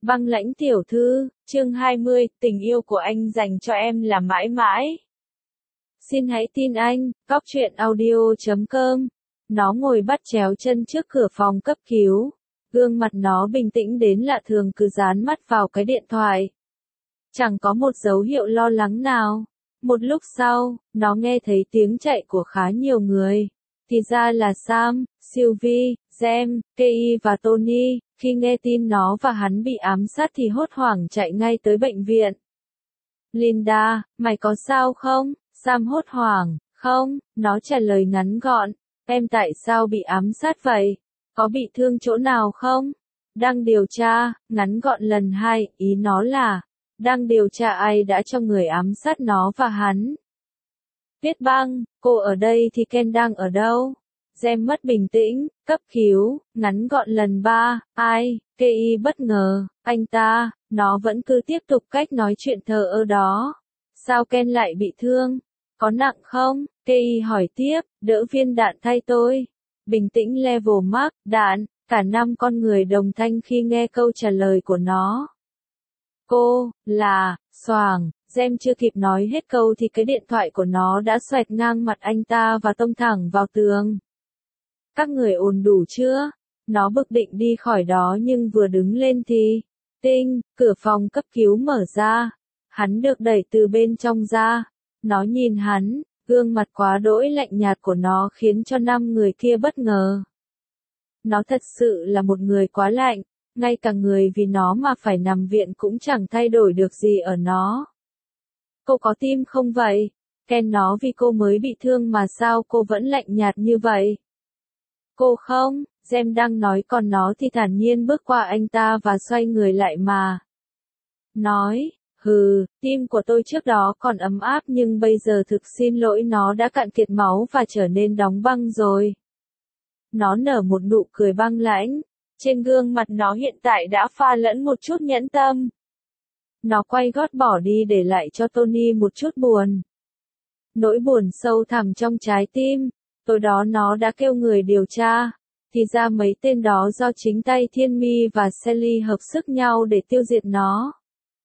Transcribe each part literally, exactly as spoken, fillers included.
Băng Lãnh tiểu thư, chương hai mươi, tình yêu của anh dành cho em là mãi mãi. Xin hãy tin anh, cóc truyện audio chấm com. Nó ngồi bắt chéo chân trước cửa phòng cấp cứu. Gương mặt nó bình tĩnh đến lạ thường, cứ dán mắt vào cái điện thoại. Chẳng có một dấu hiệu lo lắng nào. Một lúc sau, nó nghe thấy tiếng chạy của khá nhiều người. Thì ra là Sam, Sylvie, Jem, Kei và Tony. Khi nghe tin nó và hắn bị ám sát thì hốt hoảng chạy ngay tới bệnh viện. Linda, mày có sao không? Sam hốt hoảng, không, nó trả lời ngắn gọn. Em tại sao bị ám sát vậy? Có bị thương chỗ nào không? Đang điều tra, ngắn gọn lần hai, ý nó là, đang điều tra ai đã cho người ám sát nó và hắn. Viết băng, cô ở đây thì Ken đang ở đâu? Jem mất bình tĩnh, cấp cứu, ngắn gọn lần ba, ai, Kei bất ngờ, anh ta, nó vẫn cứ tiếp tục cách nói chuyện thờ ơ đó. Sao Ken lại bị thương? Có nặng không? Kei hỏi tiếp, đỡ viên đạn thay tôi. Bình tĩnh level max, đạn, cả năm con người đồng thanh khi nghe câu trả lời của nó. Cô, là, xoàng, Jem chưa kịp nói hết câu thì cái điện thoại của nó đã xoẹt ngang mặt anh ta và tông thẳng vào tường. Các người ổn đủ chưa? Nó bực định đi khỏi đó nhưng vừa đứng lên thì, tinh, cửa phòng cấp cứu mở ra. Hắn được đẩy từ bên trong ra. Nó nhìn hắn, gương mặt quá đỗi lạnh nhạt của nó khiến cho năm người kia bất ngờ. Nó thật sự là một người quá lạnh, ngay cả người vì nó mà phải nằm viện cũng chẳng thay đổi được gì ở nó. Cô có tim không vậy? Ken nó vì cô mới bị thương mà sao cô vẫn lạnh nhạt như vậy? Cô không, Jem đang nói còn nó thì thản nhiên bước qua anh ta và xoay người lại mà. Nói, hừ, tim của tôi trước đó còn ấm áp nhưng bây giờ thực xin lỗi nó đã cạn kiệt máu và trở nên đóng băng rồi. Nó nở một nụ cười băng lãnh, trên gương mặt nó hiện tại đã pha lẫn một chút nhẫn tâm. Nó quay gót bỏ đi để lại cho Tony một chút buồn. Nỗi buồn sâu thẳm trong trái tim. Tối đó nó đã kêu người điều tra, thì ra mấy tên đó do chính tay Thiên Mi và Sally hợp sức nhau để tiêu diệt nó.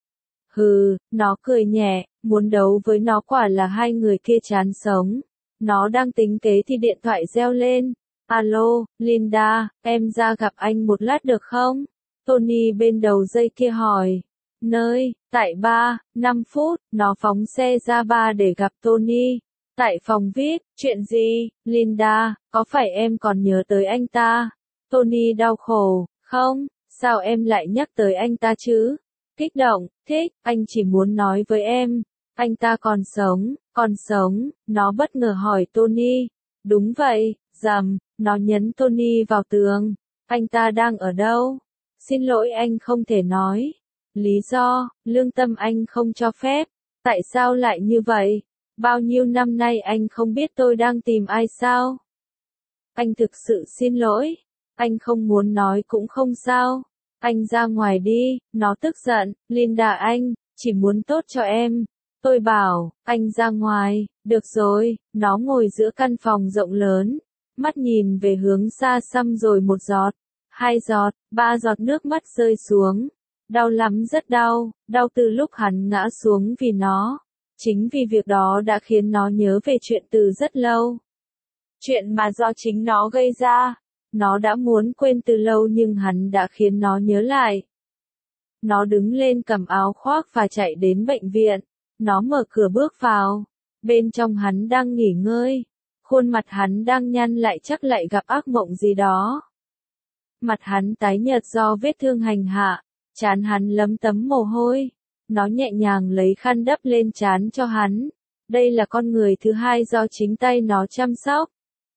Hừ, nó cười nhẹ, muốn đấu với nó quả là hai người kia chán sống. Nó đang tính kế thì điện thoại reo lên. Alo, Linda, em ra gặp anh một lát được không? Tony bên đầu dây kia hỏi. Nơi, tại ba, năm phút, nó phóng xe ra ba để gặp Tony. Tại phòng vi ai pi, chuyện gì, Linda, có phải em còn nhớ tới anh ta? Tony đau khổ, không, sao em lại nhắc tới anh ta chứ? Kích động, thích, anh chỉ muốn nói với em, anh ta còn sống, còn sống, nó bất ngờ hỏi Tony. Đúng vậy, rầm, nó nhấn Tony vào tường, anh ta đang ở đâu? Xin lỗi anh không thể nói. Lý do, lương tâm anh không cho phép. Tại sao lại như vậy? Bao nhiêu năm nay anh không biết tôi đang tìm ai sao? Anh thực sự xin lỗi. Anh không muốn nói cũng không sao. Anh ra ngoài đi, nó tức giận. Linda anh, chỉ muốn tốt cho em. Tôi bảo, anh ra ngoài, được rồi. Nó ngồi giữa căn phòng rộng lớn. Mắt nhìn về hướng xa xăm rồi một giọt, hai giọt, ba giọt nước mắt rơi xuống. Đau lắm, rất đau, đau từ lúc hắn ngã xuống vì nó. Chính vì việc đó đã khiến nó nhớ về chuyện từ rất lâu. Chuyện mà do chính nó gây ra. Nó đã muốn quên từ lâu nhưng hắn đã khiến nó nhớ lại. Nó đứng lên cầm áo khoác và chạy đến bệnh viện. Nó mở cửa bước vào. Bên trong hắn đang nghỉ ngơi. Khuôn mặt hắn đang nhăn lại, chắc lại gặp ác mộng gì đó. Mặt hắn tái nhợt do vết thương hành hạ. Trán hắn lấm tấm mồ hôi. Nó nhẹ nhàng lấy khăn đắp lên trán cho hắn. Đây là con người thứ hai do chính tay nó chăm sóc.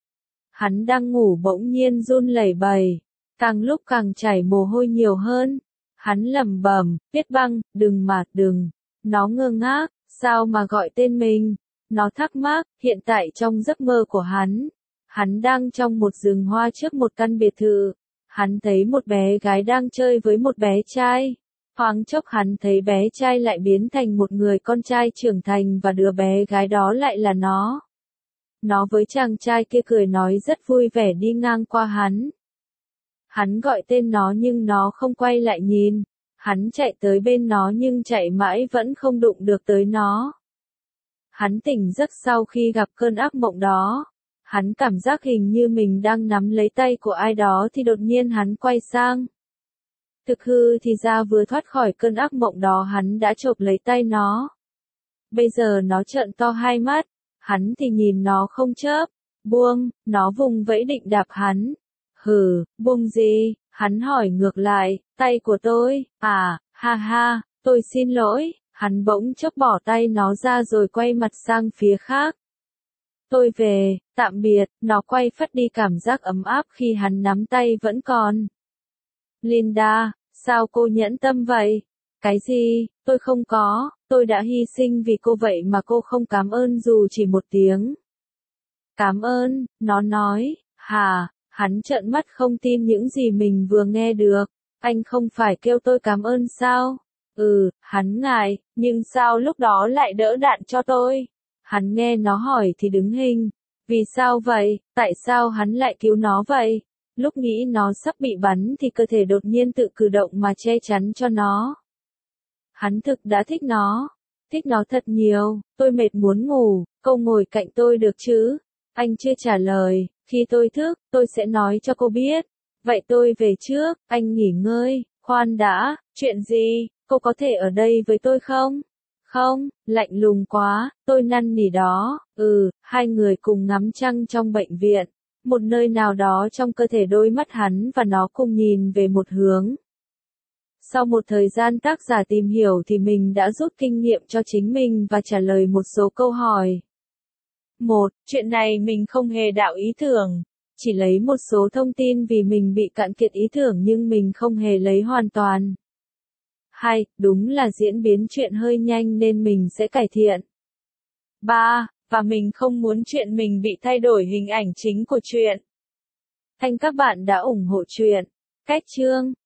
Hắn đang ngủ bỗng nhiên run lẩy bẩy. Càng lúc càng chảy mồ hôi nhiều hơn. Hắn lẩm bẩm, Viết băng, đừng mà, đừng. Nó ngơ ngác, sao mà gọi tên mình? Nó thắc mắc, hiện tại trong giấc mơ của hắn. Hắn đang trong một rừng hoa trước một căn biệt thự. Hắn thấy một bé gái đang chơi với một bé trai. Thoáng chốc hắn thấy bé trai lại biến thành một người con trai trưởng thành và đứa bé gái đó lại là nó. Nó với chàng trai kia cười nói rất vui vẻ đi ngang qua hắn. Hắn gọi tên nó nhưng nó không quay lại nhìn. Hắn chạy tới bên nó nhưng chạy mãi vẫn không đụng được tới nó. Hắn tỉnh giấc sau khi gặp cơn ác mộng đó. Hắn cảm giác hình như mình đang nắm lấy tay của ai đó thì đột nhiên hắn quay sang. Thực hư thì ra vừa thoát khỏi cơn ác mộng đó hắn đã chộp lấy tay nó. Bây giờ nó trợn to hai mắt, hắn thì nhìn nó không chớp. Buông, nó vùng vẫy định đạp hắn. Hừ, buông gì? Hắn hỏi ngược lại, tay của tôi, à, ha ha, tôi xin lỗi. Hắn bỗng chốc bỏ tay nó ra rồi quay mặt sang phía khác. Tôi về, tạm biệt, nó quay phắt đi, cảm giác ấm áp khi hắn nắm tay vẫn còn. Linda, sao cô nhẫn tâm vậy? Cái gì, tôi không có, tôi đã hy sinh vì cô vậy mà cô không cảm ơn dù chỉ một tiếng. Cảm ơn, nó nói, hả, hắn trợn mắt không tin những gì mình vừa nghe được. Anh không phải kêu tôi cảm ơn sao? Ừ, hắn ngại, nhưng sao lúc đó lại đỡ đạn cho tôi? Hắn nghe nó hỏi thì đứng hình. Vì sao vậy? Tại sao hắn lại cứu nó vậy? Lúc nghĩ nó sắp bị bắn thì cơ thể đột nhiên tự cử động mà che chắn cho nó. Hắn thực đã thích nó. Thích nó thật nhiều. Tôi mệt muốn ngủ, cô ngồi cạnh tôi được chứ? Anh chưa trả lời. Khi tôi thức, tôi sẽ nói cho cô biết. Vậy tôi về trước, anh nghỉ ngơi. Khoan đã, chuyện gì? Cô có thể ở đây với tôi không? Không, lạnh lùng quá, tôi năn nỉ đó. Ừ, hai người cùng ngắm trăng trong bệnh viện. Một nơi nào đó trong cơ thể đôi mắt hắn và nó cùng nhìn về một hướng. Sau một thời gian tác giả tìm hiểu thì mình đã rút kinh nghiệm cho chính mình và trả lời một số câu hỏi. một. Chuyện này mình không hề đạo ý tưởng. Chỉ lấy một số thông tin vì mình bị cạn kiệt ý tưởng nhưng mình không hề lấy hoàn toàn. hai. Đúng là diễn biến chuyện hơi nhanh nên mình sẽ cải thiện. ba. Và mình không muốn chuyện mình bị thay đổi hình ảnh chính của chuyện. Thanh các bạn đã ủng hộ chuyện. Cách chương